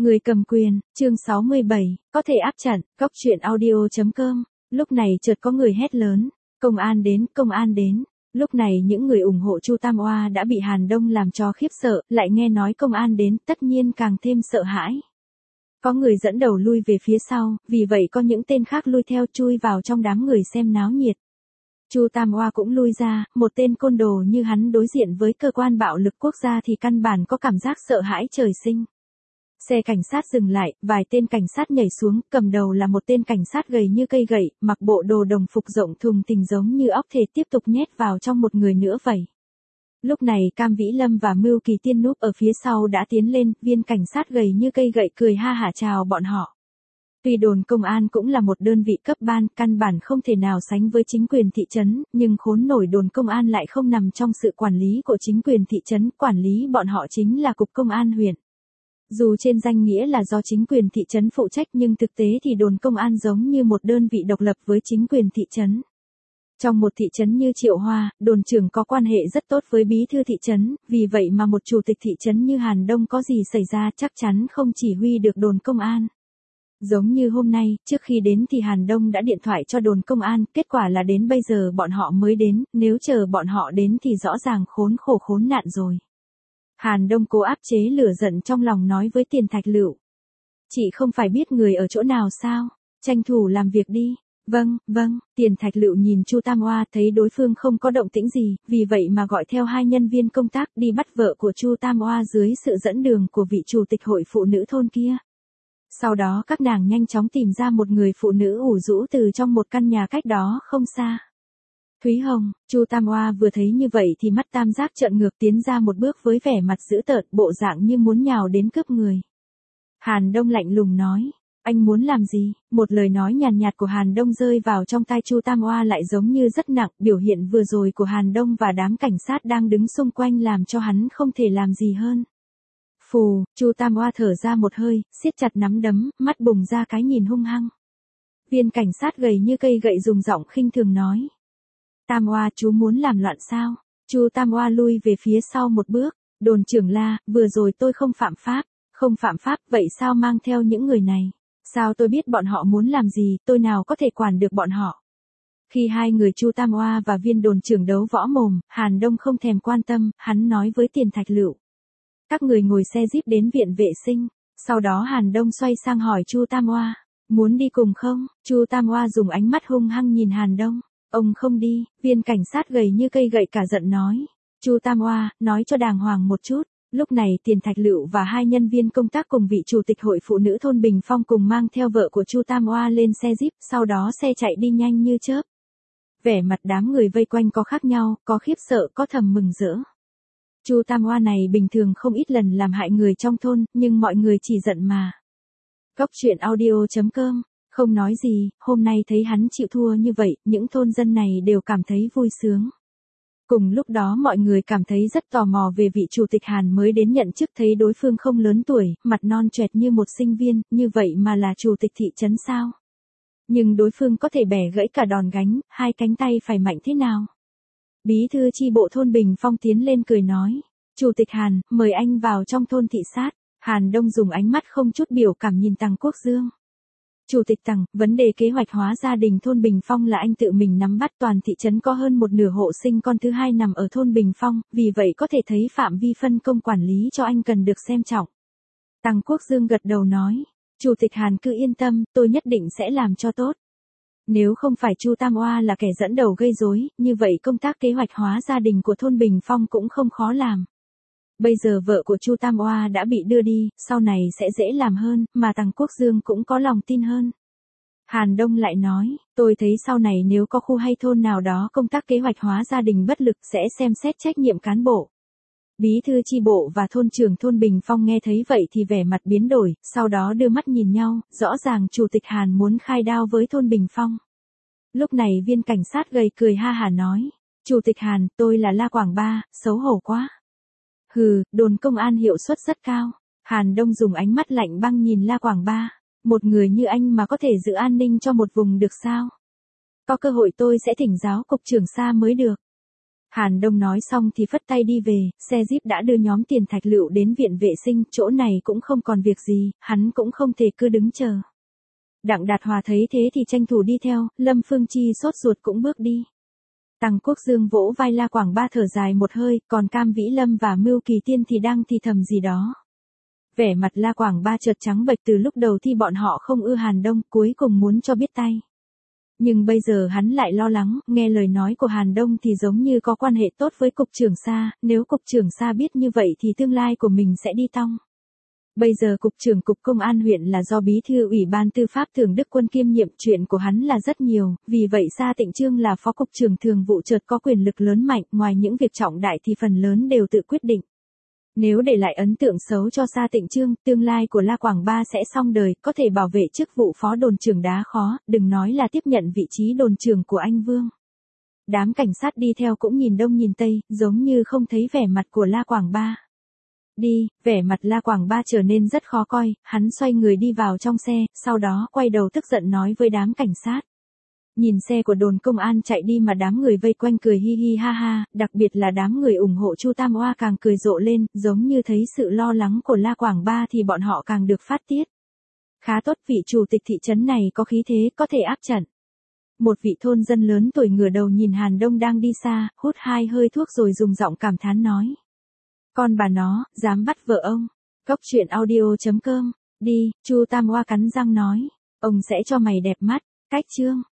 Người cầm quyền, chương 67, có thể áp chặn, góc truyện audio.com. Lúc này chợt có người hét lớn, công an đến, công an đến. Lúc này những người ủng hộ Chu Tam Oa đã bị Hàn Đông làm cho khiếp sợ, lại nghe nói công an đến, tất nhiên càng thêm sợ hãi. Có người dẫn đầu lui về phía sau, vì vậy có những tên khác lui theo chui vào trong đám người xem náo nhiệt. Chu Tam Oa cũng lui ra, một tên côn đồ như hắn đối diện với cơ quan bạo lực quốc gia thì căn bản có cảm giác sợ hãi trời sinh. Xe cảnh sát dừng lại, vài tên cảnh sát nhảy xuống, cầm đầu là một tên cảnh sát gầy như cây gậy, mặc bộ đồ đồng phục rộng thùng thình giống như óc thể tiếp tục nhét vào trong một người nữa vậy. Lúc này Cam Vĩ Lâm và Mưu Kỳ Tiên núp ở phía sau đã tiến lên, viên cảnh sát gầy như cây gậy cười ha hả chào bọn họ. Tuy đồn công an cũng là một đơn vị cấp ban, căn bản không thể nào sánh với chính quyền thị trấn, nhưng khốn nổi đồn công an lại không nằm trong sự quản lý của chính quyền thị trấn, quản lý bọn họ chính là cục công an huyện. Dù trên danh nghĩa là do chính quyền thị trấn phụ trách nhưng thực tế thì đồn công an giống như một đơn vị độc lập với chính quyền thị trấn. Trong một thị trấn như Triệu Hoa, đồn trưởng có quan hệ rất tốt với bí thư thị trấn, vì vậy mà một chủ tịch thị trấn như Hàn Đông có gì xảy ra chắc chắn không chỉ huy được đồn công an. Giống như hôm nay, trước khi đến thì Hàn Đông đã điện thoại cho đồn công an, kết quả là đến bây giờ bọn họ mới đến, nếu chờ bọn họ đến thì rõ ràng khốn khổ khốn nạn rồi. Hàn Đông cố áp chế lửa giận trong lòng nói với Tiền Thạch Lựu. Chị không phải biết người ở chỗ nào sao? Tranh thủ làm việc đi. Vâng, vâng, Tiền Thạch Lựu nhìn Chu Tam Oa thấy đối phương không có động tĩnh gì, vì vậy mà gọi theo hai nhân viên công tác đi bắt vợ của Chu Tam Oa dưới sự dẫn đường của vị chủ tịch hội phụ nữ thôn kia. Sau đó các nàng nhanh chóng tìm ra một người phụ nữ ủ rũ từ trong một căn nhà cách đó không xa. Thúy Hồng, Chu Tam Oa vừa thấy như vậy thì mắt tam giác trợn ngược tiến ra một bước với vẻ mặt dữ tợn, bộ dạng như muốn nhào đến cướp người. Hàn Đông lạnh lùng nói, anh muốn làm gì? Một lời nói nhàn nhạt của Hàn Đông rơi vào trong tai Chu Tam Oa lại giống như rất nặng, biểu hiện vừa rồi của Hàn Đông và đám cảnh sát đang đứng xung quanh làm cho hắn không thể làm gì hơn. Phù, Chu Tam Oa thở ra một hơi, siết chặt nắm đấm, mắt bùng ra cái nhìn hung hăng. Viên cảnh sát gầy như cây gậy dùng giọng khinh thường nói. Tam Oa, chú muốn làm loạn sao? Chu Tam Oa lui về phía sau một bước, đồn trưởng la, vừa rồi tôi không phạm pháp, không phạm pháp, vậy sao mang theo những người này? Sao tôi biết bọn họ muốn làm gì, tôi nào có thể quản được bọn họ? Khi hai người Chu Tam Oa và viên đồn trưởng đấu võ mồm, Hàn Đông không thèm quan tâm, hắn nói với Tiền Thạch Lựu. Các người ngồi xe jeep đến viện vệ sinh, sau đó Hàn Đông xoay sang hỏi Chu Tam Oa, muốn đi cùng không? Chu Tam Oa dùng ánh mắt hung hăng nhìn Hàn Đông. Ông không đi, viên cảnh sát gầy như cây gậy cả giận nói. Chu Tam Oa, nói cho đàng hoàng một chút. Lúc này Tiền Thạch Lựu và hai nhân viên công tác cùng vị chủ tịch hội phụ nữ thôn Bình Phong cùng mang theo vợ của Chu Tam Oa lên xe jeep, sau đó xe chạy đi nhanh như chớp. Vẻ mặt đám người vây quanh có khác nhau, có khiếp sợ, có thầm mừng rỡ. Chu Tam Oa này bình thường không ít lần làm hại người trong thôn, nhưng mọi người chỉ giận mà. Góc truyện audio.com. Không nói gì, hôm nay thấy hắn chịu thua như vậy, những thôn dân này đều cảm thấy vui sướng. Cùng lúc đó mọi người cảm thấy rất tò mò về vị chủ tịch Hàn mới đến nhận chức, thấy đối phương không lớn tuổi, mặt non choẹt như một sinh viên, như vậy mà là chủ tịch thị trấn sao? Nhưng đối phương có thể bẻ gãy cả đòn gánh, hai cánh tay phải mạnh thế nào? Bí thư chi bộ thôn Bình Phong tiến lên cười nói, Chủ tịch Hàn, mời anh vào trong thôn thị sát. Hàn Đông dùng ánh mắt không chút biểu cảm nhìn Tằng Quốc Dương. Chủ tịch Tằng, vấn đề kế hoạch hóa gia đình thôn Bình Phong là anh tự mình nắm bắt, toàn thị trấn có hơn một nửa hộ sinh con thứ hai nằm ở thôn Bình Phong, vì vậy có thể thấy phạm vi phân công quản lý cho anh cần được xem trọng. Tằng Quốc Dương gật đầu nói, Chủ tịch Hàn cứ yên tâm, tôi nhất định sẽ làm cho tốt. Nếu không phải Chu Tam Oa là kẻ dẫn đầu gây rối, như vậy công tác kế hoạch hóa gia đình của thôn Bình Phong cũng không khó làm. Bây giờ vợ của Chu Tam Oa đã bị đưa đi, sau này sẽ dễ làm hơn, mà Tằng Quốc Dương cũng có lòng tin hơn. Hàn Đông lại nói, tôi thấy sau này nếu có khu hay thôn nào đó công tác kế hoạch hóa gia đình bất lực sẽ xem xét trách nhiệm cán bộ. Bí thư chi bộ và thôn trưởng thôn Bình Phong nghe thấy vậy thì vẻ mặt biến đổi, sau đó đưa mắt nhìn nhau, rõ ràng chủ tịch Hàn muốn khai đao với thôn Bình Phong. Lúc này viên cảnh sát gầy cười ha hả nói, Chủ tịch Hàn, tôi là La Quảng Ba, xấu hổ quá. Hừ, đồn công an hiệu suất rất cao. Hàn Đông dùng ánh mắt lạnh băng nhìn La Quảng Ba, một người như anh mà có thể giữ an ninh cho một vùng được sao? Có cơ hội tôi sẽ thỉnh giáo cục trưởng Sa mới được. Hàn Đông nói xong thì phất tay đi về, xe jeep đã đưa nhóm Tiền Thạch Lựu đến viện vệ sinh, chỗ này cũng không còn việc gì, hắn cũng không thể cứ đứng chờ. Đặng Đạt Hòa thấy thế thì tranh thủ đi theo, Lâm Phương Chi sốt ruột cũng bước đi. Tăng Quốc Dương vỗ vai La Quảng Ba thở dài một hơi, còn Cam Vĩ Lâm và Mưu Kỳ Tiên thì đang thì thầm gì đó. Vẻ mặt La Quảng Ba chợt trắng bệch, từ lúc đầu thì bọn họ không ưa Hàn Đông, cuối cùng muốn cho biết tay. Nhưng bây giờ hắn lại lo lắng, nghe lời nói của Hàn Đông thì giống như có quan hệ tốt với Cục trưởng Sa, nếu Cục trưởng Sa biết như vậy thì tương lai của mình sẽ đi tong. Bây giờ Cục trưởng Cục Công an huyện là do Bí thư Ủy ban Tư pháp Thường Đức Quân kiêm nhiệm, chuyện của hắn là rất nhiều, vì vậy Sa Tịnh Chương là Phó Cục trưởng Thường vụ chợt có quyền lực lớn mạnh, ngoài những việc trọng đại thì phần lớn đều tự quyết định. Nếu để lại ấn tượng xấu cho Sa Tịnh Chương, tương lai của La Quảng Ba sẽ xong đời, có thể bảo vệ chức vụ phó đồn trưởng đá khó, đừng nói là tiếp nhận vị trí đồn trưởng của anh Vương. Đám cảnh sát đi theo cũng nhìn đông nhìn tây, giống như không thấy vẻ mặt của La Quảng Ba. Đi, vẻ mặt La Quảng Ba trở nên rất khó coi, hắn xoay người đi vào trong xe, sau đó quay đầu tức giận nói với đám cảnh sát. Nhìn xe của đồn công an chạy đi mà đám người vây quanh cười hi hi ha ha, đặc biệt là đám người ủng hộ Chu Tam Oa càng cười rộ lên, giống như thấy sự lo lắng của La Quảng Ba thì bọn họ càng được phát tiết. Khá tốt, vị chủ tịch thị trấn này có khí thế, có thể áp trận. Một vị thôn dân lớn tuổi ngửa đầu nhìn Hàn Đông đang đi xa, hút 2 hơi thuốc rồi dùng giọng cảm thán nói. Con bà nó, dám bắt vợ ông. Cốc truyện audio.com, đi, Chu Tam Oa cắn răng nói. Ông sẽ cho mày đẹp mắt, cách chương.